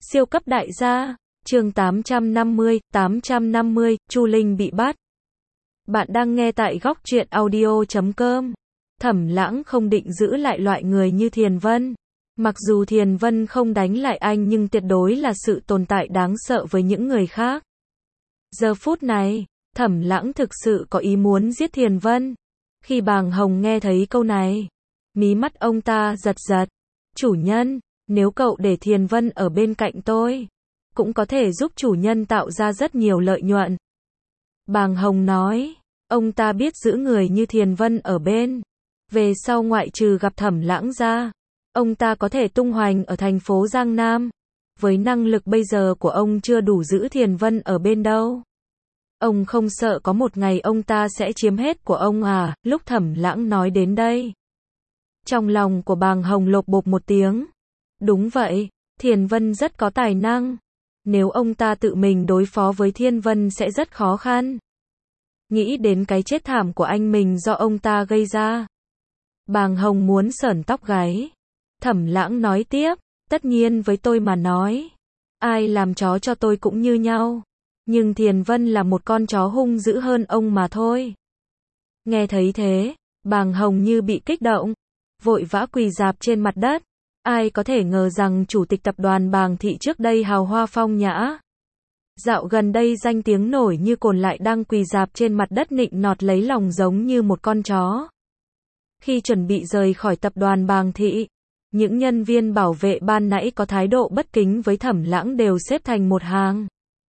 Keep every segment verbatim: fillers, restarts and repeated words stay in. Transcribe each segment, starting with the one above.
Siêu cấp đại gia, chương tám trăm năm mươi, tám trăm năm mươi, Chu Linh bị bắt. Bạn đang nghe tại góc truyện audio chấm com. Thẩm Lãng không định giữ lại loại người như Thiền Vân. Mặc dù Thiền Vân không đánh lại anh nhưng tuyệt đối là sự tồn tại đáng sợ với những người khác. Giờ phút này, Thẩm Lãng thực sự có ý muốn giết Thiền Vân. Khi Bàng Hồng nghe thấy câu này, mí mắt ông ta giật giật. Chủ nhân, nếu cậu để Thiền Vân ở bên cạnh tôi, cũng có thể giúp chủ nhân tạo ra rất nhiều lợi nhuận. Bàng Hồng nói, ông ta biết giữ người như Thiền Vân ở bên. Về sau ngoại trừ gặp Thẩm Lãng ra, ông ta có thể tung hoành ở thành phố Giang Nam. Với năng lực bây giờ của ông chưa đủ giữ Thiền Vân ở bên đâu. Ông không sợ có một ngày ông ta sẽ chiếm hết của ông à? Lúc Thẩm Lãng nói đến đây, trong lòng của Bàng Hồng lột bột một tiếng. Đúng vậy, Thiền Vân rất có tài năng. Nếu ông ta tự mình đối phó với Thiền Vân sẽ rất khó khăn. Nghĩ đến cái chết thảm của anh mình do ông ta gây ra, Bàng Hồng muốn sởn tóc gáy. Thẩm Lãng nói tiếp, tất nhiên với tôi mà nói, ai làm chó cho tôi cũng như nhau. Nhưng Thiền Vân là một con chó hung dữ hơn ông mà thôi. Nghe thấy thế, Bàng Hồng như bị kích động, vội vã quỳ rạp trên mặt đất. Ai có thể ngờ rằng chủ tịch tập đoàn Bàng Thị trước đây hào hoa phong nhã, dạo gần đây danh tiếng nổi như cồn lại đang quỳ rạp trên mặt đất nịnh nọt lấy lòng giống như một con chó. Khi chuẩn bị rời khỏi tập đoàn Bàng Thị, những nhân viên bảo vệ ban nãy có thái độ bất kính với Thẩm Lãng đều xếp thành một hàng.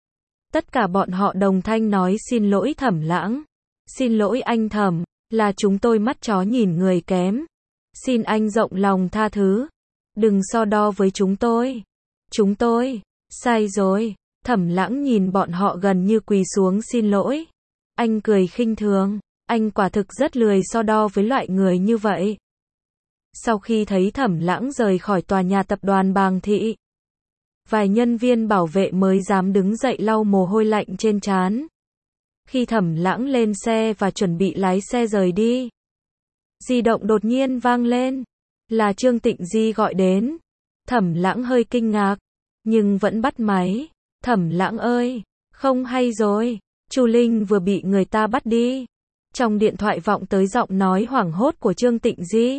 Tất cả bọn họ đồng thanh nói xin lỗi Thẩm Lãng. Xin lỗi anh Thẩm, là chúng tôi mắt chó nhìn người kém. Xin anh rộng lòng tha thứ. Đừng so đo với chúng tôi. Chúng tôi, sai rồi. Thẩm Lãng nhìn bọn họ gần như quỳ xuống xin lỗi. Anh cười khinh thường. Anh quả thực rất lười so đo với loại người như vậy. Sau khi thấy Thẩm Lãng rời khỏi tòa nhà tập đoàn Bàng Thị, vài nhân viên bảo vệ mới dám đứng dậy lau mồ hôi lạnh trên trán. Khi Thẩm Lãng lên xe và chuẩn bị lái xe rời đi, di động đột nhiên vang lên. Là Trương Tịnh Di gọi đến. Thẩm Lãng hơi kinh ngạc, nhưng vẫn bắt máy. Thẩm Lãng ơi, không hay rồi, Chu Linh vừa bị người ta bắt đi. Trong điện thoại vọng tới giọng nói hoảng hốt của Trương Tịnh Di.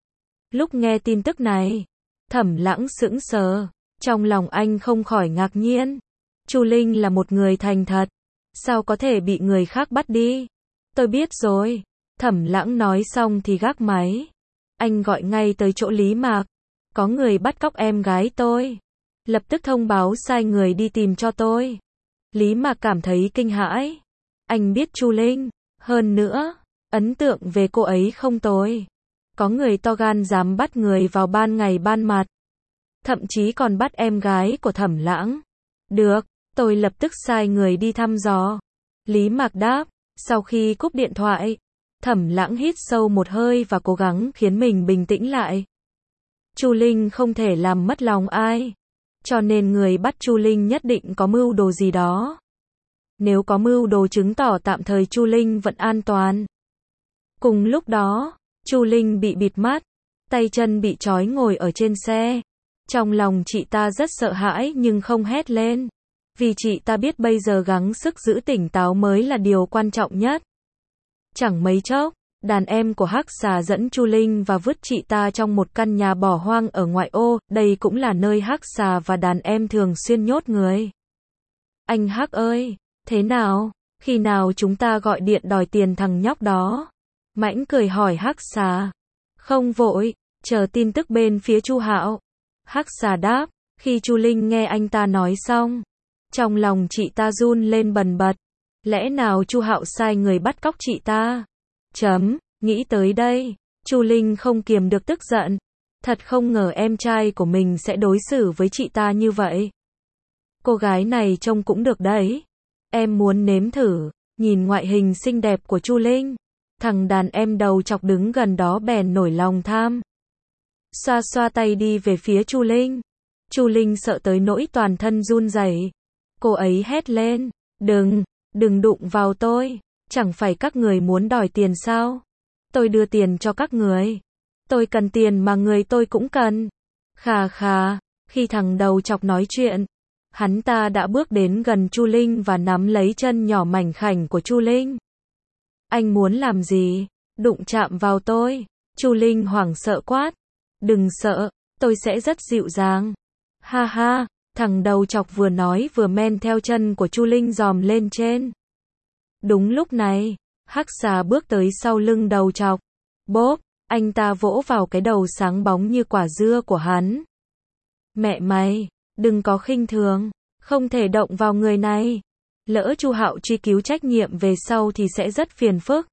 Lúc nghe tin tức này, Thẩm Lãng sững sờ, trong lòng anh không khỏi ngạc nhiên. Chu Linh là một người thành thật, sao có thể bị người khác bắt đi? Tôi biết rồi. Thẩm Lãng nói xong thì gác máy. Anh gọi ngay tới chỗ Lý Mạc. Có người bắt cóc em gái tôi. Lập tức thông báo sai người đi tìm cho tôi. Lý Mạc cảm thấy kinh hãi. Anh biết Chu Linh, hơn nữa, ấn tượng về cô ấy không tồi. Có người to gan dám bắt người vào ban ngày ban mặt. Thậm chí còn bắt em gái của Thẩm Lãng. Được, tôi lập tức sai người đi thăm dò. Lý Mạc đáp. Sau khi cúp điện thoại, Thẩm Lãng hít sâu một hơi và cố gắng khiến mình bình tĩnh lại. Chu Linh không thể làm mất lòng ai, cho nên người bắt Chu Linh nhất định có mưu đồ gì đó. Nếu có mưu đồ chứng tỏ tạm thời Chu Linh vẫn an toàn. Cùng lúc đó, Chu Linh bị bịt mắt, tay chân bị trói ngồi ở trên xe. Trong lòng chị ta rất sợ hãi nhưng không hét lên, vì chị ta biết bây giờ gắng sức giữ tỉnh táo mới là điều quan trọng nhất. Chẳng mấy chốc, đàn em của Hắc Xà dẫn Chu Linh và vứt chị ta trong một căn nhà bỏ hoang ở ngoại ô, đây cũng là nơi Hắc Xà và đàn em thường xuyên nhốt người. Anh Hắc ơi, thế nào? Khi nào chúng ta gọi điện đòi tiền thằng nhóc đó? Mãnh cười hỏi Hắc Xà. Không vội, chờ tin tức bên phía Chu Hạo. Hắc Xà đáp. Khi Chu Linh nghe anh ta nói xong, trong lòng chị ta run lên bần bật. Lẽ nào Chu Hạo sai người bắt cóc chị ta? Chấm, nghĩ tới đây, Chu Linh không kiềm được tức giận. Thật không ngờ em trai của mình sẽ đối xử với chị ta như vậy. Cô gái này trông cũng được đấy. Em muốn nếm thử. Nhìn ngoại hình xinh đẹp của Chu Linh, thằng đàn em đầu chọc đứng gần đó bèn nổi lòng tham. Xoa xoa tay đi về phía Chu Linh. Chu Linh sợ tới nỗi toàn thân run rẩy. Cô ấy hét lên, đừng, đừng đụng vào tôi. Chẳng phải các người muốn đòi tiền sao? Tôi đưa tiền cho các người. Tôi cần tiền mà người tôi cũng cần. Khà khà, Khi thằng đầu chọc nói chuyện, hắn ta đã bước đến gần Chu Linh và nắm lấy chân nhỏ mảnh khảnh của Chu Linh. Anh muốn làm gì? Đụng chạm vào tôi. Chu Linh hoảng sợ quát. Đừng sợ, tôi sẽ rất dịu dàng. Ha ha, thằng đầu chọc vừa nói vừa men theo chân của Chu Linh dòm lên trên. Đúng lúc này, hắc xà bước tới sau lưng đầu chọc. Bốp, anh ta vỗ vào cái đầu sáng bóng như quả dưa của hắn. Mẹ mày, đừng có khinh thường, không thể động vào người này. Lỡ Chu Hạo truy cứu trách nhiệm về sau thì sẽ rất phiền phức.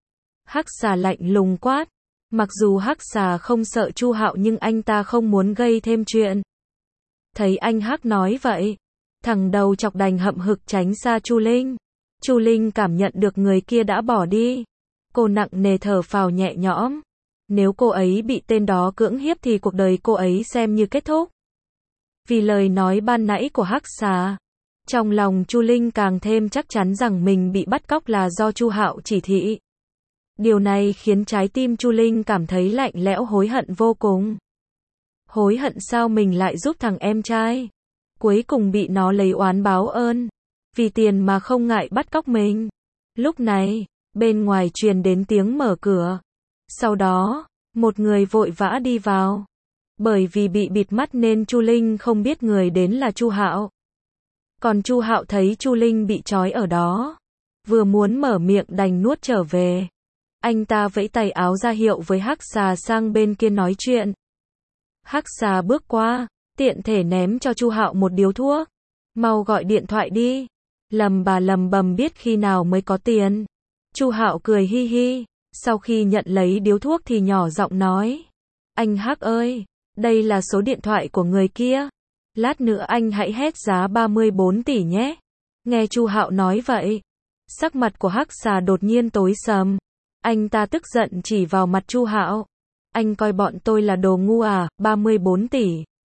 Hắc xà lạnh lùng quát. Mặc dù hắc xà không sợ Chu Hạo nhưng anh ta không muốn gây thêm chuyện. Thấy anh hắc nói vậy, thằng đầu chọc đành hậm hực tránh xa Chu Linh. Chu Linh cảm nhận được người kia đã bỏ đi. Cô nặng nề thở phào nhẹ nhõm. Nếu cô ấy bị tên đó cưỡng hiếp thì cuộc đời cô ấy xem như kết thúc. Vì lời nói ban nãy của hắc xà, trong lòng Chu Linh càng thêm chắc chắn rằng mình bị bắt cóc là do Chu Hạo chỉ thị. Điều này khiến trái tim Chu Linh cảm thấy lạnh lẽo hối hận vô cùng. Hối hận sao mình lại giúp thằng em trai. Cuối cùng bị nó lấy oán báo ơn. Vì tiền mà không ngại bắt cóc mình. Lúc này, bên ngoài truyền đến tiếng mở cửa. Sau đó, một người vội vã đi vào. Bởi vì bị bịt mắt nên Chu Linh không biết người đến là Chu Hạo. Còn Chu Hạo thấy Chu Linh bị trói ở đó, vừa muốn mở miệng đành nuốt trở về. Anh ta vẫy tay áo ra hiệu với hắc xà sang bên kia nói chuyện. Hắc xà bước qua, tiện thể ném cho Chu Hạo một điếu thuốc. Mau gọi điện thoại đi. Lầm bà lầm bầm biết khi nào mới có tiền. Chu Hạo cười hi hi. Sau khi nhận lấy điếu thuốc thì nhỏ giọng nói. Anh Hắc ơi, đây là số điện thoại của người kia. Lát nữa anh hãy hét giá ba mươi bốn tỷ nhé. Nghe Chu Hạo nói vậy, sắc mặt của hắc xà đột nhiên tối sầm. Anh ta tức giận chỉ vào mặt Chu Hạo. Anh coi bọn tôi là đồ ngu à, ba mươi bốn tỷ.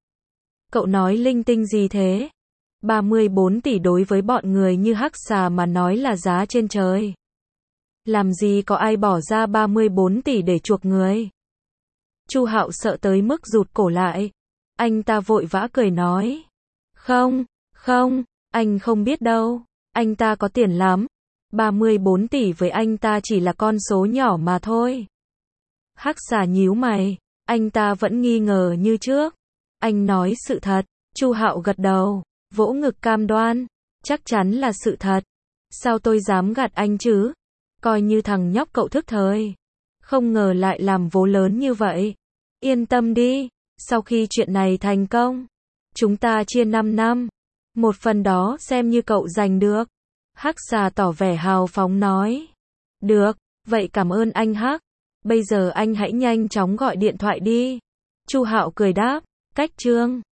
Cậu nói linh tinh gì thế? ba mươi bốn tỷ đối với bọn người như hắc xà mà nói là giá trên trời. Làm gì có ai bỏ ra ba mươi bốn tỷ để chuộc người? Chu Hạo sợ tới mức rụt cổ lại. Anh ta vội vã cười nói. Không, không, anh không biết đâu. Anh ta có tiền lắm. ba mươi bốn tỷ với anh ta chỉ là con số nhỏ mà thôi. Hắc xà nhíu mày. Anh ta vẫn nghi ngờ như trước. Anh nói sự thật. Chu Hạo gật đầu, vỗ ngực cam đoan. Chắc chắn là sự thật. Sao tôi dám gạt anh chứ? Coi như thằng nhóc cậu thức thời. Không ngờ lại làm vố lớn như vậy. Yên tâm đi. Sau khi chuyện này thành công, chúng ta chia năm năm. Một phần đó xem như cậu giành được. Hắc xà tỏ vẻ hào phóng nói. Được, vậy cảm ơn anh Hắc. Bây giờ anh hãy nhanh chóng gọi điện thoại đi. Chu Hạo cười đáp. Cách chương